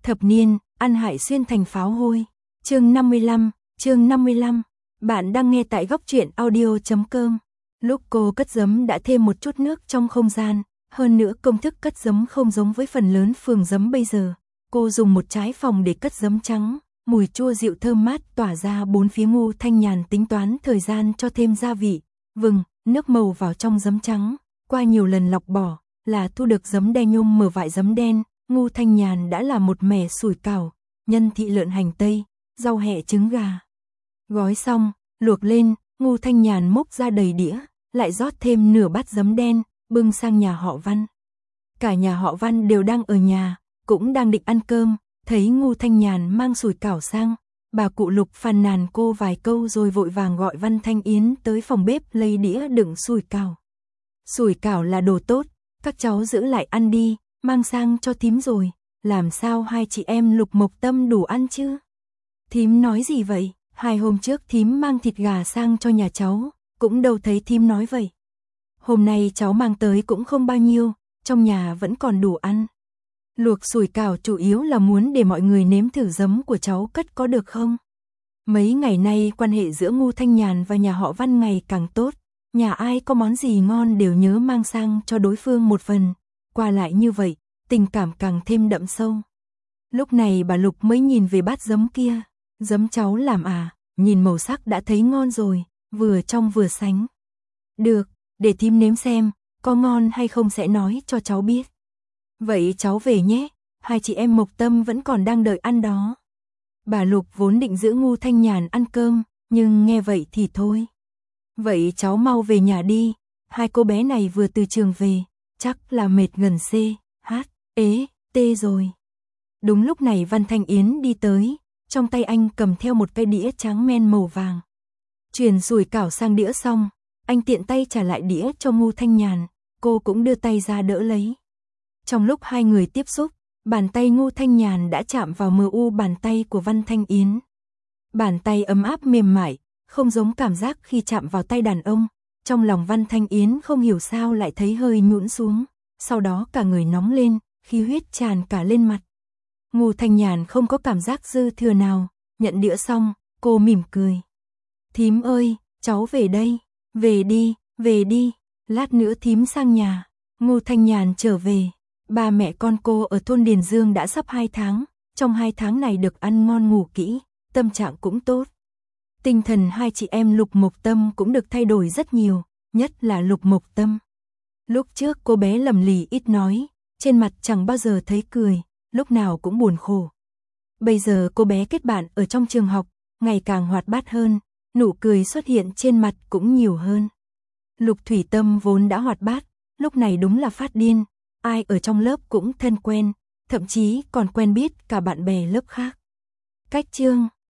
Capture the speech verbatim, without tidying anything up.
Thập niên, ăn hại xuyên thành pháo hôi. Chương năm mươi lăm, chương năm mươi lăm. Bạn đang nghe tại góc truyện audio chấm com. Lúc cô cất giấm đã thêm một chút nước trong không gian, hơn nữa công thức cất giấm không giống với phần lớn phường giấm bây giờ. Cô dùng một trái phòng để cất giấm trắng, mùi chua dịu thơm mát tỏa ra bốn phía. Ngô Thanh Nhàn tính toán thời gian cho thêm gia vị, vừng, nước màu vào trong giấm trắng, qua nhiều lần lọc bỏ là thu được giấm đen. Nhôm mở vại giấm đen, Ngô Thanh Nhàn đã làm một mẻ sủi cảo, nhân thị lợn hành tây, rau hẹ trứng gà. Gói xong, luộc lên, Ngô Thanh Nhàn múc ra đầy đĩa, lại rót thêm nửa bát giấm đen, bưng sang nhà họ Văn. Cả nhà họ Văn đều đang ở nhà, cũng đang định ăn cơm, thấy Ngô Thanh Nhàn mang sủi cảo sang, bà cụ Lục phàn nàn cô vài câu rồi vội vàng gọi Văn Thanh Yến tới phòng bếp lấy đĩa đựng sủi cảo. Sủi cảo là đồ tốt, các cháu giữ lại ăn đi, mang sang cho thím rồi, làm sao hai chị em Lục Mộc Tâm đủ ăn chứ? Thím nói gì vậy? Hai hôm trước thím mang thịt gà sang cho nhà cháu, cũng đâu thấy thím nói vậy. Hôm nay cháu mang tới cũng không bao nhiêu, trong nhà vẫn còn đủ ăn. Luộc sủi cảo chủ yếu là muốn để mọi người nếm thử giấm của cháu cất có được không? Mấy ngày nay quan hệ giữa Ngô Thanh Nhàn và nhà họ Văn ngày càng tốt, nhà ai có món gì ngon đều nhớ mang sang cho đối phương một phần, qua lại như vậy, tình cảm càng thêm đậm sâu. Lúc này bà Lục mới nhìn về bát giấm kia, giấm cháu làm à, nhìn màu sắc đã thấy ngon rồi, vừa trong vừa sánh. Được, để thím nếm xem, có ngon hay không sẽ nói cho cháu biết. Vậy cháu về nhé, hai chị em Mộc Tâm vẫn còn đang đợi ăn đó. Bà Lục vốn định giữ Ngô Thanh Nhàn ăn cơm, nhưng nghe vậy thì thôi. Vậy cháu mau về nhà đi, hai cô bé này vừa từ trường về, chắc là mệt gần C, H, ế, T rồi. Đúng lúc này Văn Thanh Yến đi tới, trong tay anh cầm theo một cái đĩa trắng men màu vàng. Chuyển sủi cảo sang đĩa xong, anh tiện tay trả lại đĩa cho Ngô Thanh Nhàn, cô cũng đưa tay ra đỡ lấy. Trong lúc hai người tiếp xúc, bàn tay Ngô Thanh Nhàn đã chạm vào mờ u bàn tay của Văn Thanh Yến. Bàn tay ấm áp mềm mại, không giống cảm giác khi chạm vào tay đàn ông. Trong lòng Văn Thanh Yến không hiểu sao lại thấy hơi nhũn xuống, sau đó cả người nóng lên, khí huyết tràn cả lên mặt. Ngô Thanh Nhàn không có cảm giác dư thừa nào, nhận đĩa xong, cô mỉm cười. Thím ơi, cháu về đây, về đi, về đi, lát nữa thím sang nhà. Ngô Thanh Nhàn trở về, ba mẹ con cô ở thôn Điền Dương đã sắp hai tháng, trong hai tháng này được ăn ngon ngủ kỹ, tâm trạng cũng tốt. Tinh thần hai chị em Lục Mộc Tâm cũng được thay đổi rất nhiều, nhất là Lục Mộc Tâm. Lúc trước cô bé lầm lì ít nói, trên mặt chẳng bao giờ thấy cười, lúc nào cũng buồn khổ. Bây giờ cô bé kết bạn ở trong trường học, ngày càng hoạt bát hơn, nụ cười xuất hiện trên mặt cũng nhiều hơn. Lục Thủy Tâm vốn đã hoạt bát, lúc này đúng là phát điên, ai ở trong lớp cũng thân quen, thậm chí còn quen biết cả bạn bè lớp khác. Cách chương